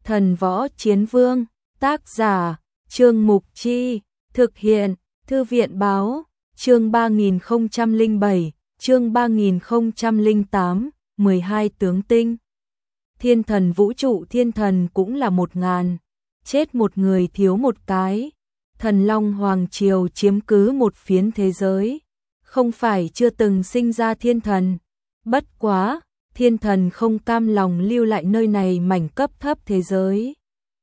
Thần Võ Chiến Vương, tác giả, Trương Mục Chi, thực hiện, Thư viện Báo, chương 3007, chương 3008, 12 tướng tinh. Thiên thần vũ trụ, thiên thần cũng là 1000, chết một người thiếu một cái. Thần Long Hoàng Triều chiếm cứ một phiến thế giới, không phải chưa từng sinh ra thiên thần. Bất quá, thiên thần không cam lòng lưu lại nơi này mảnh cấp thấp thế giới,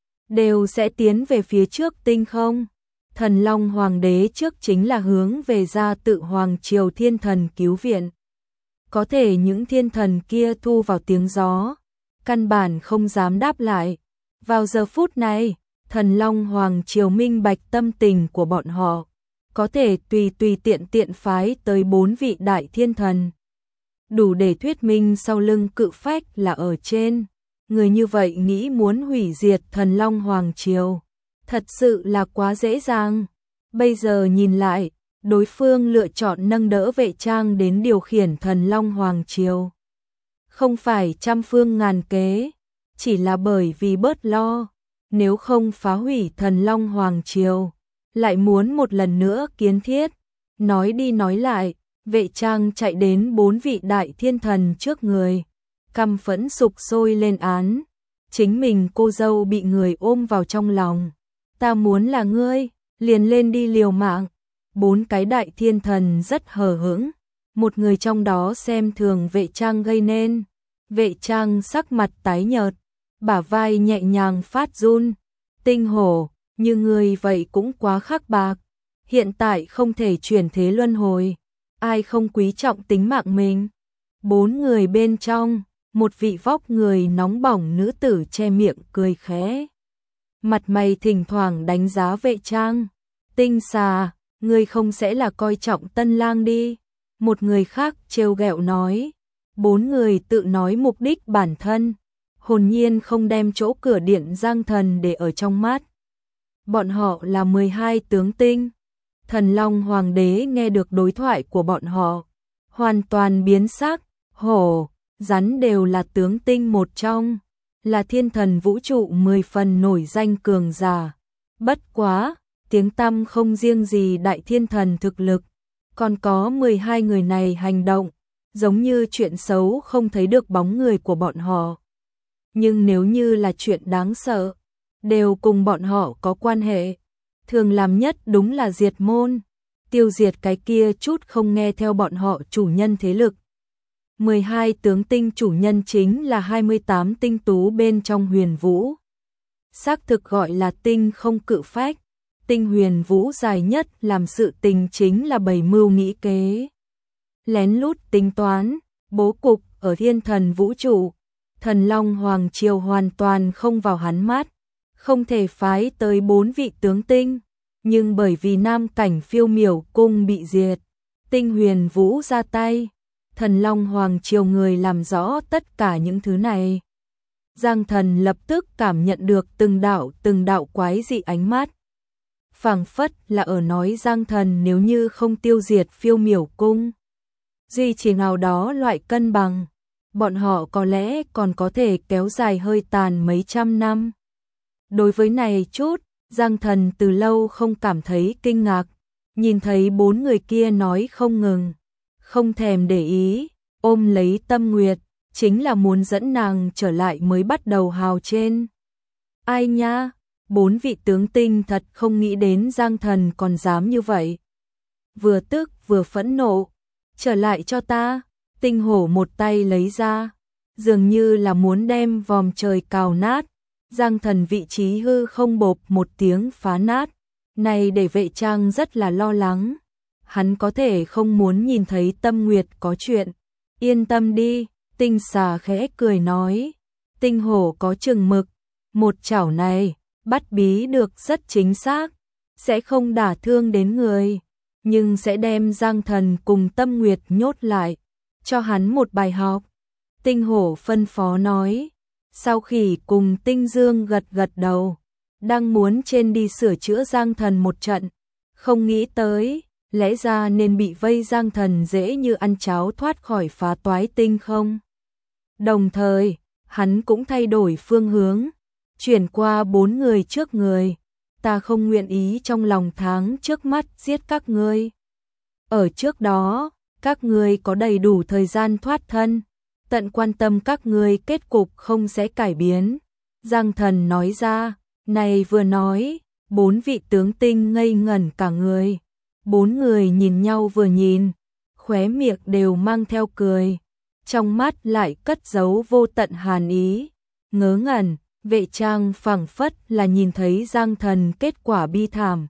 đều sẽ tiến về phía trước tinh không. Thần Long Hoàng đế trước chính là hướng về gia tự Hoàng Triều thiên thần cứu viện. Có thể những thiên thần kia thu vào tiếng gió, căn bản không dám đáp lại. Vào giờ phút này, Thần Long Hoàng Triều minh bạch tâm tình của bọn họ, có thể tùy tiện phái tới 4 vị đại thiên thần. Đủ để thuyết minh sau lưng cự phách là ở trên. Người như vậy nghĩ muốn hủy diệt Thần Long Hoàng Triều, thật sự là quá dễ dàng. Bây giờ nhìn lại, đối phương lựa chọn nâng đỡ Vệ Trang đến điều khiển Thần Long Hoàng Triều. Không phải trăm phương ngàn kế, chỉ là bởi vì bớt lo. Nếu không phá hủy Thần Long Hoàng Triều, lại muốn một lần nữa kiến thiết. Nói đi nói lại, Vệ Trang chạy đến 4 vị đại thiên thần trước người, căm phẫn sục sôi lên án. Chính mình cô dâu bị người ôm vào trong lòng. Ta muốn là ngươi, liền lên đi liều mạng. 4 cái đại thiên thần rất hờ hững, một người trong đó xem thường Vệ Trang gây nên. Vệ Trang sắc mặt tái nhợt, bả vai nhẹ nhàng phát run. Tinh Hổ, như ngươi vậy cũng quá khắc bạc, hiện tại không thể chuyển thế luân hồi, ai không quý trọng tính mạng mình. 4 người bên trong, một vị vóc người nóng bỏng nữ tử che miệng cười khẽ, mặt mày thỉnh thoảng đánh giá Vệ Trang. Tinh xà, ngươi không sẽ là coi trọng tân lang đi. Một người khác trêu ghẹo nói. 4 người tự nói mục đích bản thân, hồn nhiên không đem chỗ cửa điện Giang Thần để ở trong mắt. Bọn họ là 12 tướng tinh. Thần Long Hoàng đế nghe được đối thoại của bọn họ, hoàn toàn biến sắc. Hổ, rắn đều là tướng tinh một trong, là thiên thần vũ trụ 10 phần nổi danh cường giả. Bất quá, tiếng tăm không riêng gì đại thiên thần thực lực, còn có 12 người này hành động, giống như chuyện xấu không thấy được bóng người của bọn họ. Nhưng nếu như là chuyện đáng sợ, đều cùng bọn họ có quan hệ. Thường làm nhất đúng là diệt môn, tiêu diệt cái kia chút không nghe theo bọn họ chủ nhân thế lực. 12 tướng tinh chủ nhân chính là 28 tinh tú bên trong Huyền Vũ. Xác thực gọi là tinh không cự phách. Tinh Huyền Vũ dài nhất làm sự tình chính là bày mưu nghĩ kế, lén lút tính toán, bố cục ở thiên thần vũ trụ. Thần Long Hoàng Triều hoàn toàn không vào hắn mắt, không thể phái tới 4 vị tướng tinh. Nhưng bởi vì Nam Cảnh Phiêu Miểu cung bị diệt, Tinh Huyền Vũ ra tay. Thần Long Hoàng Triều người làm rõ tất cả những thứ này. Giang Thần lập tức cảm nhận được từng đạo quái dị ánh mắt. Phảng phất là ở nói Giang Thần nếu như không tiêu diệt Phiêu Miểu cung, duy trì nào đó loại cân bằng, bọn họ có lẽ còn có thể kéo dài hơi tàn mấy trăm năm. Đối với này chút, Giang Thần từ lâu không cảm thấy kinh ngạc, nhìn thấy 4 người kia nói không ngừng, không thèm để ý, ôm lấy Tâm Nguyệt, chính là muốn dẫn nàng trở lại mới bắt đầu hào trên. Ai nha, 4 vị tướng tinh thật không nghĩ đến Giang Thần còn dám như vậy. Vừa tức vừa phẫn nộ, trở lại cho ta. Tinh Hổ một tay lấy ra, dường như là muốn đem vòm trời cào nát. Giang Thần vị trí hư không bộp một tiếng phá nát. Này để Vệ Trang rất là lo lắng. Hắn có thể không muốn nhìn thấy Tâm Nguyệt có chuyện. Yên tâm đi, Tinh xà khẽ cười nói. Tinh Hổ có chừng mực, một chảo này bắt bí được rất chính xác, sẽ không đả thương đến người, nhưng sẽ đem Giang Thần cùng Tâm Nguyệt nhốt lại, cho hắn một bài học. Tinh Hổ phân phó nói. Sau khi cùng Tinh Dương gật đầu, đang muốn trên đi sửa chữa Giang Thần một trận, không nghĩ tới, lẽ ra nên bị vây Giang Thần dễ như ăn cháo thoát khỏi phá toái tinh không. Đồng thời, hắn cũng thay đổi phương hướng, chuyển qua 4 người trước người. Ta không nguyện ý trong lòng tháng trước mắt giết các ngươi. Ở trước đó, các ngươi có đầy đủ thời gian thoát thân, tận quan tâm các ngươi kết cục không sẽ cải biến. Giang Thần nói ra, này vừa nói, 4 vị tướng tinh ngây ngẩn cả người. 4 người nhìn nhau vừa nhìn, khóe miệng đều mang theo cười, trong mắt lại cất giấu vô tận hàn ý. Ngớ ngẩn, Vệ Trang phảng phất là nhìn thấy Giang Thần kết quả bi thảm.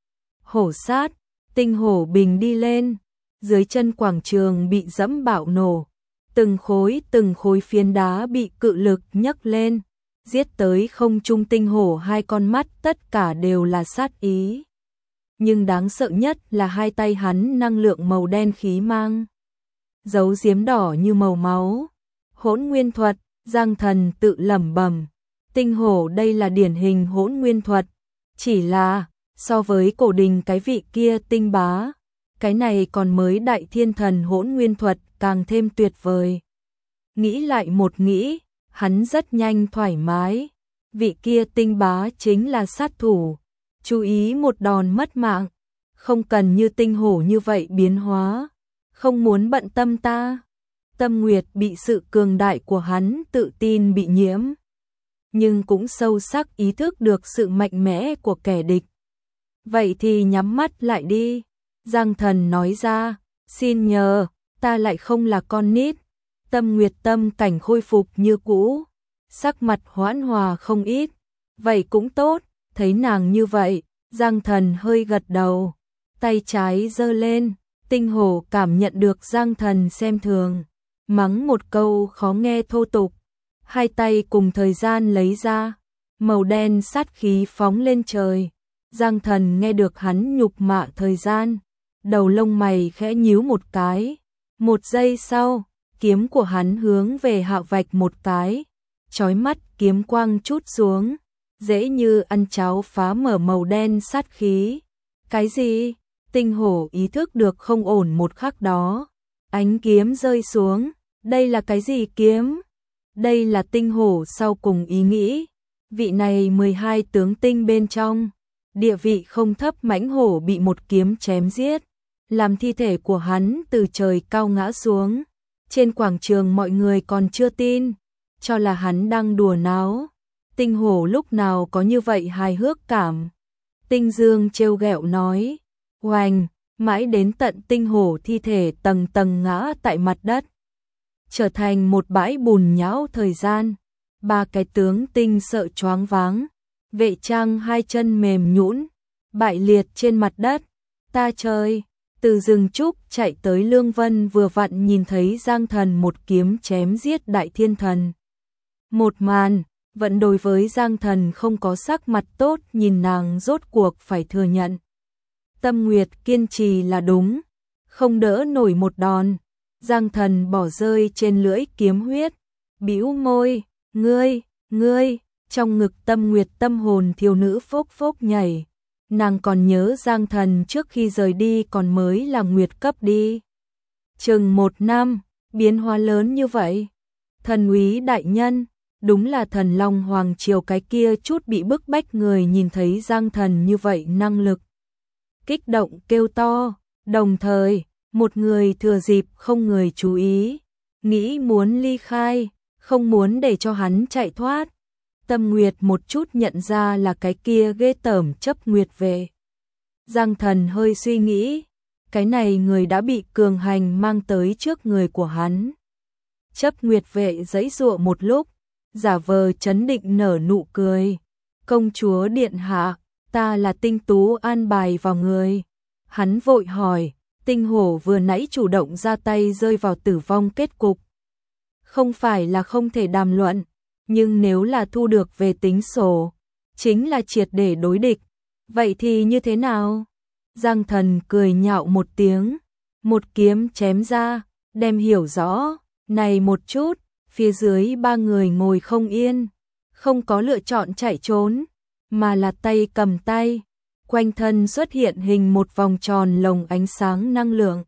Hổ sát, tinh hổ bình đi lên, dưới chân quảng trường bị dẫm bạo nổ, từng khối phiến đá bị cự lực nhấc lên, giết tới không trung. Tinh hổ hai con mắt tất cả đều là sát ý. Nhưng đáng sợ nhất là hai tay hắn năng lượng màu đen khí mang, dấu diếm đỏ như màu máu. Hỗn nguyên thuật, Giang Thần tự lẩm bẩm, tinh hổ đây là điển hình hỗn nguyên thuật, chỉ là so với cổ đình cái vị kia tinh bá, cái này còn mới đại thiên thần hỗn nguyên thuật càng thêm tuyệt vời. Nghĩ lại một nghĩ, hắn rất nhanh thoải mái, vị kia tinh bá chính là sát thủ, chú ý một đòn mất mạng, không cần như tinh hổ như vậy biến hóa, không muốn bận tâm ta. Tâm Nguyệt bị sự cường đại của hắn tự tin bị nhiễm, nhưng cũng sâu sắc ý thức được sự mạnh mẽ của kẻ địch. Vậy thì nhắm mắt lại đi, Giang Thần nói ra, xin nhờ, ta lại không là con nít. Tâm Nguyệt tâm cảnh khôi phục như cũ, sắc mặt hoãn hòa không ít. Vậy cũng tốt, thấy nàng như vậy, Giang Thần hơi gật đầu, tay trái giơ lên. Tinh hổ cảm nhận được Giang Thần xem thường, mắng một câu khó nghe thô tục, hai tay cùng thời gian lấy ra, màu đen sát khí phóng lên trời. Giang Thần nghe được hắn nhục mạ thời gian, đầu lông mày khẽ nhíu một cái. Một giây sau, kiếm của hắn hướng về Hạ vạch một cái, chói mắt kiếm quang chút xuống, dễ như ăn cháo phá mở màu đen sát khí. Cái gì? Tinh hổ ý thức được không ổn một khắc đó, ánh kiếm rơi xuống, đây là cái gì kiếm? Đây là tinh hổ sau cùng ý nghĩ, vị này 12 tướng tinh bên trong, địa vị không thấp mãnh hổ bị một kiếm chém giết, làm thi thể của hắn từ trời cao ngã xuống. Trên quảng trường mọi người còn chưa tin, cho là hắn đang đùa náo. Tinh hổ lúc nào có như vậy hài hước cảm. Tinh Dương trêu ghẹo nói, oành, mãi đến tận tinh hổ thi thể tầng tầng ngã tại mặt đất, trở thành một bãi bùn nhão thời gian. Ba cái tướng tinh sợ choáng váng, Vệ Trang hai chân mềm nhũn, bại liệt trên mặt đất. Ta trời, từ rừng trúc chạy tới Lương Vân vừa vặn nhìn thấy Giang Thần một kiếm chém giết đại thiên thần. Một màn, vẫn đối với Giang Thần không có sắc mặt tốt, nhìn nàng rốt cuộc phải thừa nhận. Tâm Nguyệt kiên trì là đúng, không đỡ nổi một đòn. Giang Thần bỏ rơi trên lưỡi kiếm huyết, bĩu môi, ngươi, trong ngực Tâm Nguyệt tâm hồn thiếu nữ phốc phốc nhảy. Nàng còn nhớ Giang Thần trước khi rời đi còn mới là nguyệt cấp đi. Chừng 1 năm, biến hóa lớn như vậy. Thần úy đại nhân, đúng là thần Long Hoàng Triều cái kia chút bị bức bách người nhìn thấy Giang Thần như vậy năng lực. Kích động kêu to, đồng thời, một người thừa dịp không người chú ý, nghĩ muốn ly khai, không muốn để cho hắn chạy thoát. Tâm Nguyệt một chút nhận ra là cái kia ghê tởm chấp nguyệt vệ. Giang Thần hơi suy nghĩ, cái này người đã bị cường hành mang tới trước người của hắn. Chấp nguyệt vệ giãy giụa một lúc, giả vờ trấn định nở nụ cười. Công chúa điện hạ, ta là tinh tú an bài vào người. Hắn vội hỏi, tinh hổ vừa nãy chủ động ra tay rơi vào tử vong kết cục. Không phải là không thể đàm luận, nhưng nếu là thu được về tính sổ, chính là triệt để đối địch. Vậy thì như thế nào? Giang Thần cười nhạo một tiếng, một kiếm chém ra, đem hiểu rõ. Này một chút, phía dưới 3 người ngồi không yên, không có lựa chọn chạy trốn, mà là tay cầm tay, quanh thân xuất hiện hình một vòng tròn lồng ánh sáng năng lượng.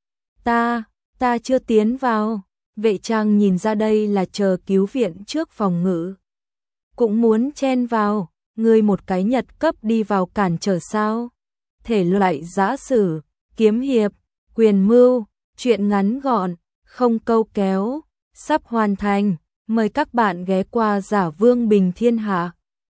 Ta chưa tiến vào. Vệ Trang nhìn ra đây là chờ cứu viện trước phòng ngự. cũng muốn chen vào, ngươi một cái Nhật cấp đi vào cản trở sao? Thể loại giã sử, kiếm hiệp, quyền mưu, truyện ngắn gọn, không câu kéo, sắp hoàn thành, mời các bạn ghé qua Giả Vương Bình Thiên Hạ.